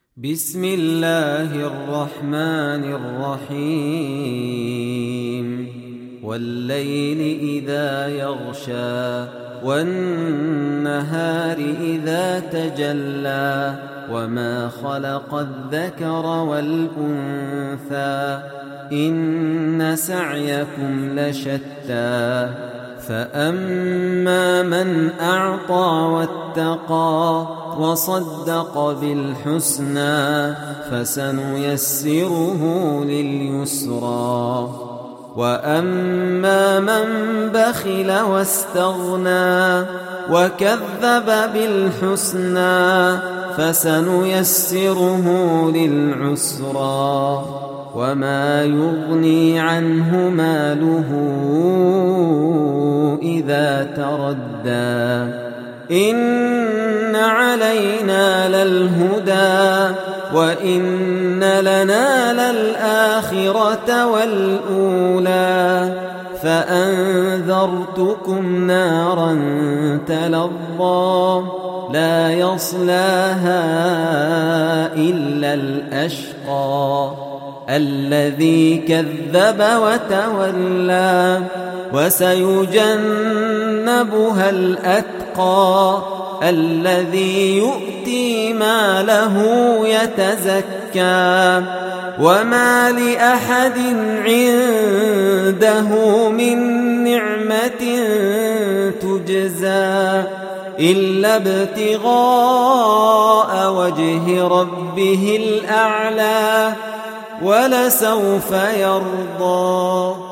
بسم الله الرحمن الرحيم والليل إذا يغشى والنهار إذا تجلى وما خلق الذكر والأنثى إن سعيكم لشتى فأما من أعطى واتقى وصدق بالحسنى فسنيسره لليسرى وأما من بخل واستغنى وكذب بالحسنى فسنيسره للعسرى وما يغني عنه ماله إذا تردى إن علينا للهدى وإن لنا للآخرة والأولى فأنذرتكم نارا تلظى لا يصلاها إلا الأشقى الذي كذب وتولى وسيجنبها الأتقى الذي يؤتي ماله يتزكى وما لأحد عنده من نعمة تجزى إلا ابتغاء وجه ربه الأعلى ولسوف يرضى.